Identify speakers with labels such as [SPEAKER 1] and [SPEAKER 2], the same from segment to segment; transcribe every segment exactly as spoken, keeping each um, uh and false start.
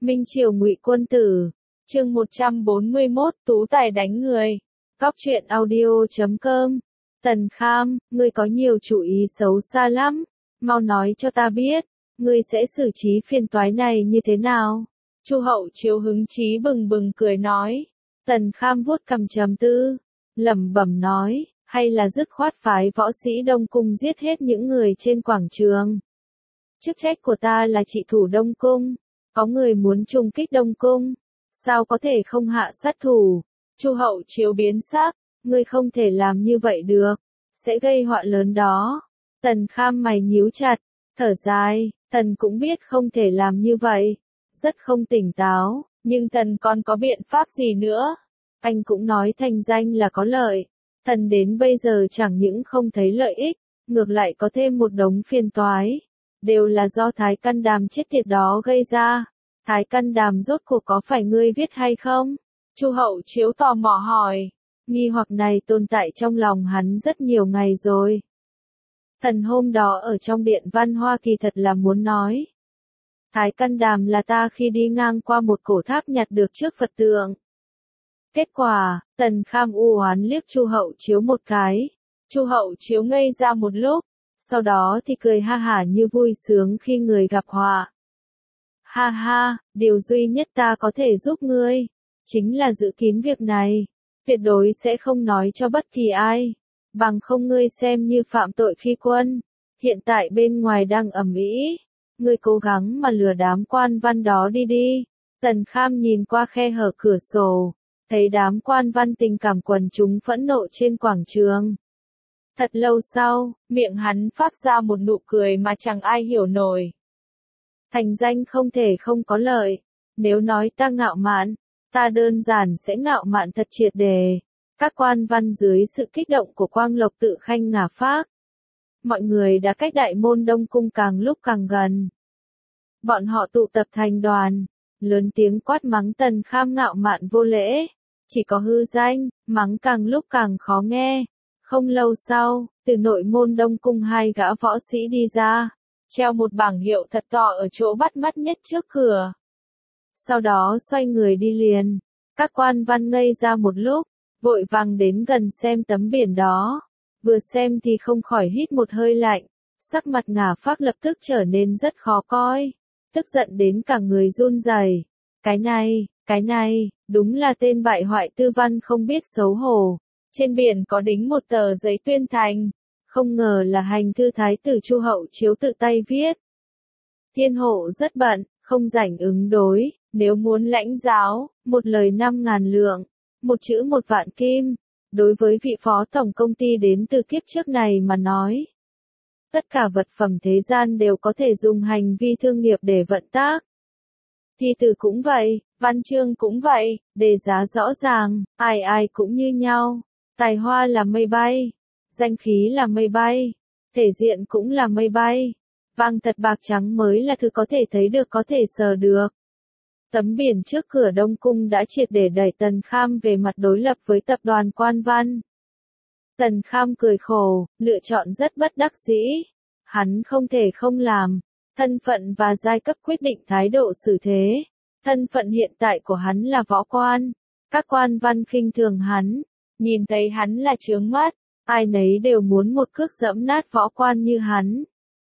[SPEAKER 1] Minh Triều Ngụy Quân Tử, chương một trăm bốn mươi mốt, Tú Tài đánh người. Cóc truyện audio chấm com. Tần Kham, ngươi có nhiều chủ ý xấu xa lắm, mau nói cho ta biết, ngươi sẽ xử trí phiền toái này như thế nào? Chu Hậu Chiếu hứng chí bừng bừng cười nói. Tần Kham vuốt cằm trầm tư, lẩm bẩm nói, hay là dứt khoát phái võ sĩ Đông Cung giết hết những người trên quảng trường. Chức trách của ta là trị thủ Đông Cung, có người muốn trùng kích Đông Cung, sao có thể không hạ sát thủ? Chu Hậu Chiếu biến sắc, ngươi không thể làm như vậy được, sẽ gây họa lớn đó. Tần Kham mày nhíu chặt, thở dài, Tần cũng biết không thể làm như vậy, rất không tỉnh táo, nhưng Tần còn có biện pháp gì nữa? Anh cũng nói thành danh là có lợi, Tần đến bây giờ chẳng những không thấy lợi ích, ngược lại có thêm một đống phiền toái, đều là do Thái Căn Đàm chết tiệt đó gây ra. Thái Căn Đàm rốt cuộc có phải ngươi viết hay không? Chu Hậu Chiếu tò mò hỏi. Nghi hoặc này tồn tại trong lòng hắn rất nhiều ngày rồi. Thần hôm đó ở trong điện văn hoa kỳ thật là muốn nói. Thái Căn Đàm là ta khi đi ngang qua một cổ tháp nhặt được trước Phật tượng. Kết quả, Tần Kham u oán liếc Chu Hậu Chiếu một cái. Chu Hậu Chiếu ngây ra một lúc, sau đó thì cười ha hả như vui sướng khi người gặp họa. Ha ha, điều duy nhất ta có thể giúp ngươi, chính là giữ kín việc này, tuyệt đối sẽ không nói cho bất kỳ ai, bằng không ngươi xem như phạm tội khi quân, hiện tại bên ngoài đang ầm ĩ, ngươi cố gắng mà lừa đám quan văn đó đi đi. Tần Kham nhìn qua khe hở cửa sổ, thấy đám quan văn tình cảm quần chúng phẫn nộ trên quảng trường. Thật lâu sau, miệng hắn phát ra một nụ cười mà chẳng ai hiểu nổi. Thành danh không thể không có lợi, nếu nói ta ngạo mạn, ta đơn giản sẽ ngạo mạn thật triệt đề. Các quan văn dưới sự kích động của Quang Lộc tự khanh ngả phác. Mọi người đã cách đại môn Đông Cung càng lúc càng gần. Bọn họ tụ tập thành đoàn, lớn tiếng quát mắng Tần Kham ngạo mạn vô lễ, chỉ có hư danh, mắng càng lúc càng khó nghe. Không lâu sau, từ nội môn Đông Cung hai gã võ sĩ đi ra, treo một bảng hiệu thật to ở chỗ bắt mắt nhất trước cửa. Sau đó xoay người đi liền, các quan văn ngây ra một lúc, vội vàng đến gần xem tấm biển đó, vừa xem thì không khỏi hít một hơi lạnh, sắc mặt ngả phác lập tức trở nên rất khó coi, tức giận đến cả người run rẩy. Cái này, cái này, đúng là tên bại hoại tư văn không biết xấu hổ. Trên biển có đính một tờ giấy tuyên thành, không ngờ là hành thư thái tử Chu Hậu Chiếu tự tay viết. Thiên hộ rất bận, không rảnh ứng đối, nếu muốn lãnh giáo, một lời năm ngàn lượng, một chữ một vạn kim, đối với vị phó tổng công ty đến từ kiếp trước này mà nói. Tất cả vật phẩm thế gian đều có thể dùng hành vi thương nghiệp để vận tác. Thi từ cũng vậy, văn chương cũng vậy, đề giá rõ ràng, ai ai cũng như nhau. Tài hoa là mây bay, danh khí là mây bay, thể diện cũng là mây bay, vàng thật bạc trắng mới là thứ có thể thấy được có thể sờ được. Tấm biển trước cửa Đông Cung đã triệt để đẩy Tần Kham về mặt đối lập với tập đoàn quan văn. Tần Kham cười khổ, lựa chọn rất bất đắc dĩ, hắn không thể không làm, thân phận và giai cấp quyết định thái độ xử thế, thân phận hiện tại của hắn là võ quan, các quan văn khinh thường hắn. Nhìn thấy hắn là chướng mắt, ai nấy đều muốn một cước giẫm nát võ quan như hắn.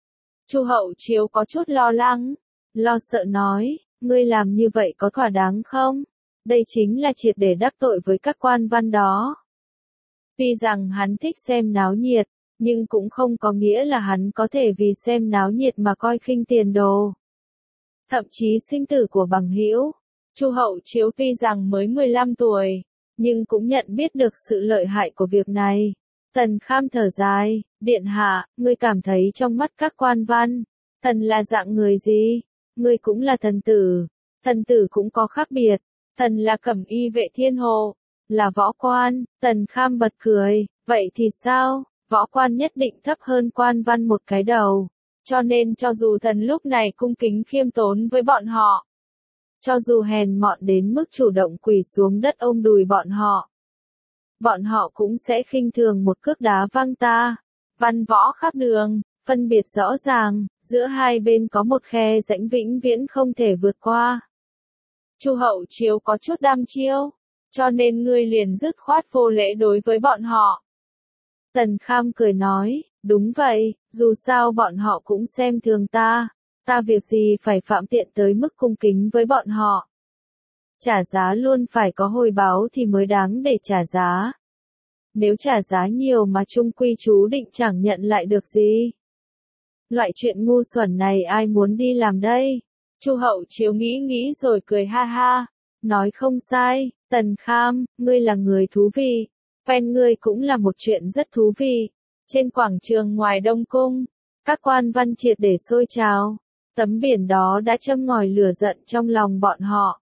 [SPEAKER 1] Chu Hậu Chiếu có chút lo lắng, lo sợ nói, ngươi làm như vậy có thỏa đáng không? Đây chính là triệt để đắc tội với các quan văn đó. Tuy rằng hắn thích xem náo nhiệt, nhưng cũng không có nghĩa là hắn có thể vì xem náo nhiệt mà coi khinh tiền đồ. Thậm chí sinh tử của bằng hữu, Chu Hậu Chiếu tuy rằng mới mười lăm tuổi, nhưng cũng nhận biết được sự lợi hại của việc này. Tần Kham thở dài, điện hạ, ngươi cảm thấy trong mắt các quan văn, thần là dạng người gì? Ngươi cũng là thần tử, thần tử cũng có khác biệt, thần là cẩm y vệ thiên hộ, là võ quan. Tần Kham bật cười, vậy thì sao? Võ quan nhất định thấp hơn quan văn một cái đầu, cho nên cho dù thần lúc này cung kính khiêm tốn với bọn họ, cho dù hèn mọn đến mức chủ động quỳ xuống đất ôm đùi bọn họ, bọn họ cũng sẽ khinh thường một cước đá văng ta. Văn võ khác đường, phân biệt rõ ràng, giữa hai bên có một khe rãnh vĩnh viễn không thể vượt qua. Chu Hậu Chiếu có chút đăm chiêu, cho nên ngươi liền dứt khoát vô lễ đối với bọn họ. Tần Kham cười nói, đúng vậy, dù sao bọn họ cũng xem thường ta, ta việc gì phải phạm tiện tới mức cung kính với bọn họ. Trả giá luôn phải có hồi báo thì mới đáng để trả giá. Nếu trả giá nhiều mà chung quy chú định chẳng nhận lại được gì. Loại chuyện ngu xuẩn này ai muốn đi làm đây? Chu Hậu Chiếu nghĩ nghĩ rồi cười ha ha, nói không sai, Tần Kham, ngươi là người thú vị, quen ngươi cũng là một chuyện rất thú vị. Trên quảng trường ngoài Đông Cung, các quan văn triệt để sôi trào, tấm biển đó đã châm ngòi lửa giận trong lòng bọn họ.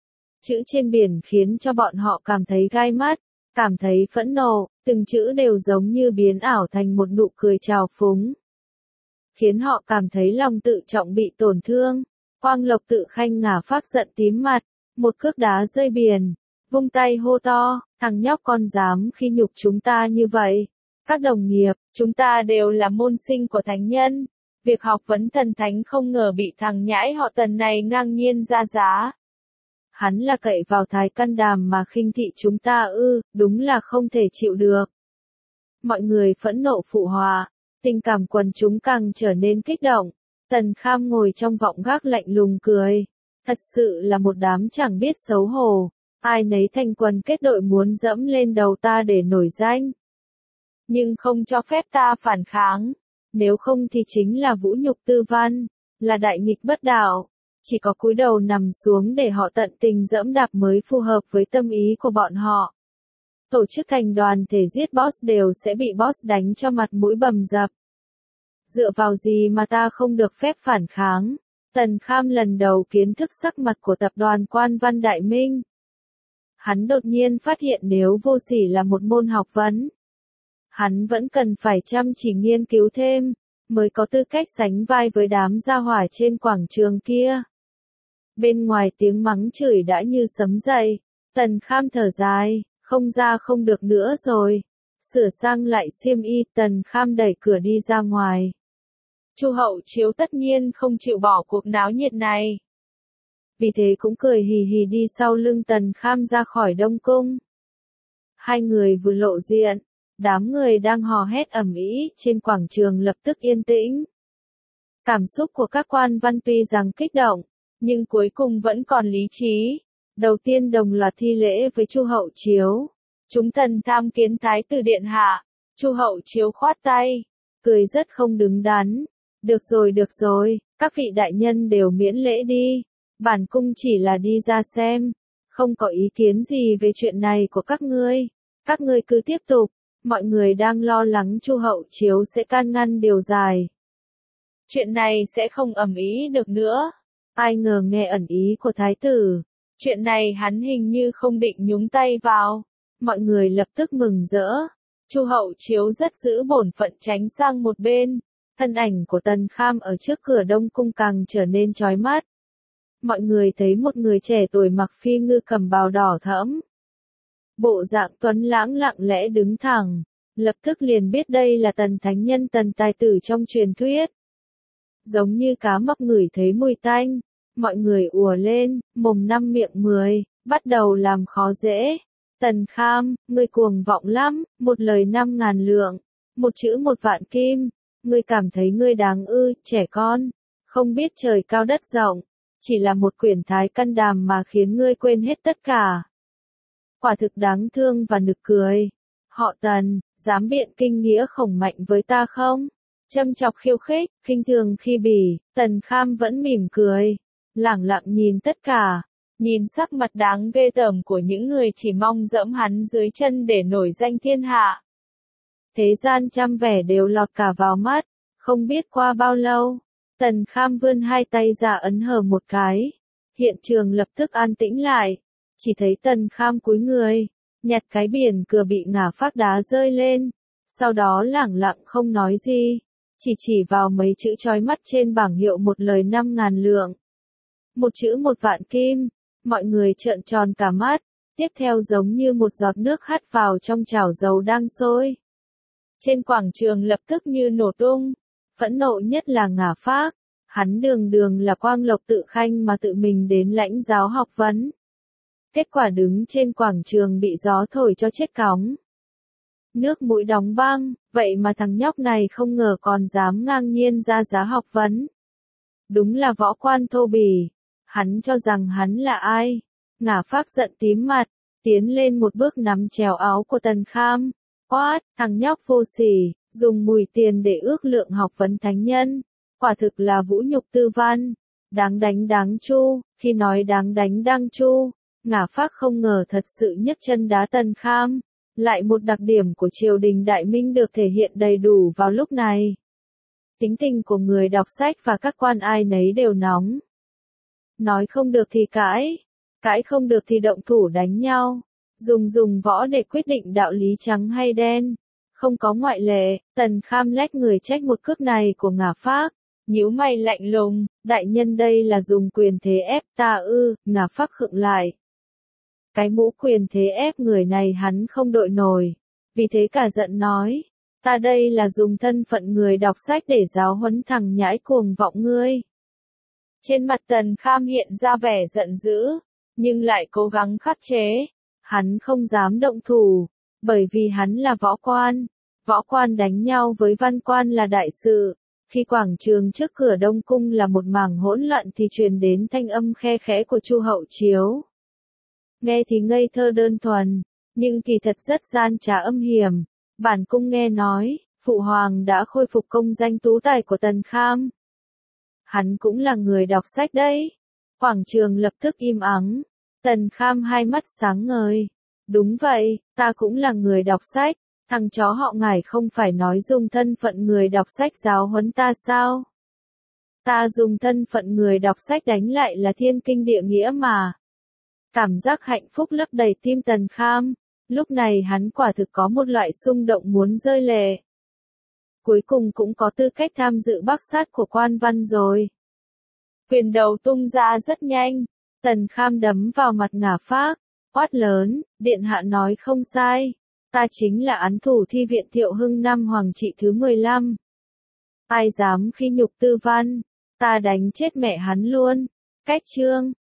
[SPEAKER 1] Chữ trên biển khiến cho bọn họ cảm thấy gai mắt, cảm thấy phẫn nộ, từng chữ đều giống như biến ảo thành một nụ cười trào phúng. Khiến họ cảm thấy lòng tự trọng bị tổn thương. Quang Lộc Tự Khanh ngả phát giận tím mặt, một cước đá rơi biển, vung tay hô to, thằng nhóc con dám khi nhục chúng ta như vậy. Các đồng nghiệp, chúng ta đều là môn sinh của thánh nhân. Việc học vấn thần thánh không ngờ bị thằng nhãi họ Tần này ngang nhiên ra giá. Hắn là cậy vào Thái Căn Đàm mà khinh thị chúng ta ư, đúng là không thể chịu được. Mọi người phẫn nộ phụ họa, tình cảm quần chúng càng trở nên kích động. Tần Kham ngồi trong vọng gác lạnh lùng cười. Thật sự là một đám chẳng biết xấu hổ. Ai nấy thành quần kết đội muốn dẫm lên đầu ta để nổi danh. Nhưng không cho phép ta phản kháng. Nếu không thì chính là vũ nhục tư văn. Là đại nghịch bất đạo. Chỉ có cúi đầu nằm xuống để họ tận tình dẫm đạp mới phù hợp với tâm ý của bọn họ. Tổ chức thành đoàn thể giết boss đều sẽ bị boss đánh cho mặt mũi bầm dập. Dựa vào gì mà ta không được phép phản kháng? Tần Kham lần đầu kiến thức sắc mặt của tập đoàn Quan Văn Đại Minh. Hắn đột nhiên phát hiện nếu vô sỉ là một môn học vấn, hắn vẫn cần phải chăm chỉ nghiên cứu thêm, mới có tư cách sánh vai với đám gia hỏa trên quảng trường kia. Bên ngoài tiếng mắng chửi đã như sấm dậy, Tần Kham thở dài, không ra không được nữa rồi. Sửa sang lại xiêm y, Tần Kham đẩy cửa đi ra ngoài. Chu Hậu Chiếu tất nhiên không chịu bỏ cuộc náo nhiệt này. Vì thế cũng cười hì hì đi sau lưng Tần Kham ra khỏi Đông Cung. Hai người vừa lộ diện, đám người đang hò hét ầm ĩ trên quảng trường lập tức yên tĩnh. Cảm xúc của các quan văn tuy rằng kích động, nhưng cuối cùng vẫn còn lý trí. Đầu tiên đồng loạt thi lễ với Chu Hậu Chiếu. Chúng thần tham kiến Thái tử điện hạ. Chu Hậu Chiếu khoát tay, cười rất không đứng đắn. Được rồi được rồi, các vị đại nhân đều miễn lễ đi. Bản cung chỉ là đi ra xem, không có ý kiến gì về chuyện này của các ngươi. Các ngươi cứ tiếp tục. Mọi người đang lo lắng Chu Hậu Chiếu sẽ can ngăn điều dài. Chuyện này sẽ không ầm ĩ được nữa. Ai ngờ nghe ẩn ý của thái tử. Chuyện này hắn hình như không định nhúng tay vào. Mọi người lập tức mừng rỡ. Chu Hậu Chiếu rất giữ bổn phận tránh sang một bên. Thân ảnh của Tần Kham ở trước cửa Đông Cung càng trở nên chói mắt. Mọi người thấy một người trẻ tuổi mặc phi ngư cầm bào đỏ thẫm. Bộ dạng tuấn lãng lặng lẽ đứng thẳng. Lập tức liền biết đây là Tần Thánh Nhân Tần tài tử trong truyền thuyết. Giống như cá mập ngửi thấy mùi tanh. Mọi người ùa lên, mồm năm miệng mười, bắt đầu làm khó dễ. Tần Kham, ngươi cuồng vọng lắm, một lời năm ngàn lượng, một chữ một vạn kim. Ngươi cảm thấy ngươi đáng ư, trẻ con, không biết trời cao đất rộng, chỉ là một quyển Thái Căn Đàm mà khiến ngươi quên hết tất cả. Quả thực đáng thương và nực cười. Họ Tần, dám biện kinh nghĩa khổng mạnh với ta không? Châm chọc khiêu khích, khinh thường khi bỉ, Tần Kham vẫn mỉm cười, lẳng lặng nhìn tất cả, nhìn sắc mặt đáng ghê tởm của những người chỉ mong dẫm hắn dưới chân để nổi danh thiên hạ. Thế gian trăm vẻ đều lọt cả vào mắt, không biết qua bao lâu, Tần Kham vươn hai tay ra ấn hờ một cái, hiện trường lập tức an tĩnh lại, chỉ thấy Tần Kham cúi người, nhặt cái biển cửa bị ngả phát đá rơi lên, sau đó lẳng lặng không nói gì, chỉ chỉ vào mấy chữ chói mắt trên bảng hiệu một lời năm ngàn lượng. Một chữ một vạn kim, mọi người trợn tròn cả mắt, tiếp theo giống như một giọt nước hắt vào trong chảo dầu đang sôi. Trên quảng trường lập tức như nổ tung, phẫn nộ nhất là Ngả Phác, Hắn đường đường là Quang Lộc tự khanh mà tự mình đến lãnh giáo học vấn. Kết quả đứng trên quảng trường bị gió thổi cho chết cóng. Nước mũi đóng băng, vậy mà thằng nhóc này không ngờ còn dám ngang nhiên ra giá học vấn. Đúng là võ quan thô bỉ. Hắn cho rằng hắn là ai? Ngả Phác giận tím mặt, tiến lên một bước nắm chéo áo của Tần Kham. Quát, thằng nhóc vô sỉ, dùng mùi tiền để ước lượng học vấn thánh nhân. Quả thực là vũ nhục tư văn. Đáng đánh đáng chu, khi nói đáng đánh đáng chu, Ngả Phác không ngờ thật sự nhấc chân đá Tần Kham. Lại một đặc điểm của triều đình Đại Minh được thể hiện đầy đủ vào lúc này. Tính tình của người đọc sách và các quan ai nấy đều nóng. Nói không được thì cãi, cãi không được thì động thủ đánh nhau, dùng dùng võ để quyết định đạo lý trắng hay đen. Không có ngoại lệ. Tần Kham lách người trách một cước này của Ngả Phác, nhíu mày lạnh lùng, đại nhân đây là dùng quyền thế ép ta ư? Ngả Phác khựng lại. Cái mũ quyền thế ép người này hắn không đội nổi, vì thế cả giận nói, ta đây là dùng thân phận người đọc sách để giáo huấn thằng nhãi cuồng vọng ngươi. Trên mặt Tần Kham hiện ra vẻ giận dữ, nhưng lại cố gắng khắc chế. Hắn không dám động thủ, bởi vì hắn là võ quan. Võ quan đánh nhau với văn quan là đại sự. Khi quảng trường trước cửa Đông Cung là một mảng hỗn loạn thì truyền đến thanh âm khe khẽ của Chu Hậu Chiếu. Nghe thì ngây thơ đơn thuần, nhưng kỳ thật rất gian trá âm hiểm. Bản cung nghe nói, Phụ Hoàng đã khôi phục công danh tú tài của Tần Kham. Hắn cũng là người đọc sách đấy. Quảng trường lập tức im ắng. Tần Kham hai mắt sáng ngời. Đúng vậy, ta cũng là người đọc sách. Thằng chó họ Ngải không phải nói dùng thân phận người đọc sách giáo huấn ta sao? Ta dùng thân phận người đọc sách đánh lại là thiên kinh địa nghĩa mà. Cảm giác hạnh phúc lấp đầy tim Tần Kham. Lúc này hắn quả thực có một loại xung động muốn rơi lệ. Cuối cùng cũng có tư cách tham dự bắc sát của quan văn rồi. Quyền đầu tung ra rất nhanh. Tần Kham đấm vào mặt Ngả Phác, quát lớn, điện hạ nói không sai. Ta chính là án thủ thi viện Thiệu Hưng năm Hoàng trị thứ mười lăm. Ai dám khi nhục tư văn, ta đánh chết mẹ hắn luôn. Cách chương.